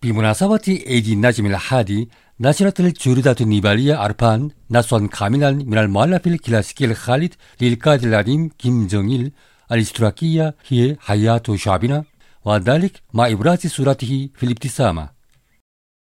بمناسبة عيد النجم الحادي، نشرت الجريدة النيبالية عربان نصا كاملا من المؤلف الكلاسيكي الخالد للقائد العظيم كيم جونغ إل: الاشتراكية هي حياة شعبنا، وذلك مع إبراز صورته في الابتسامة.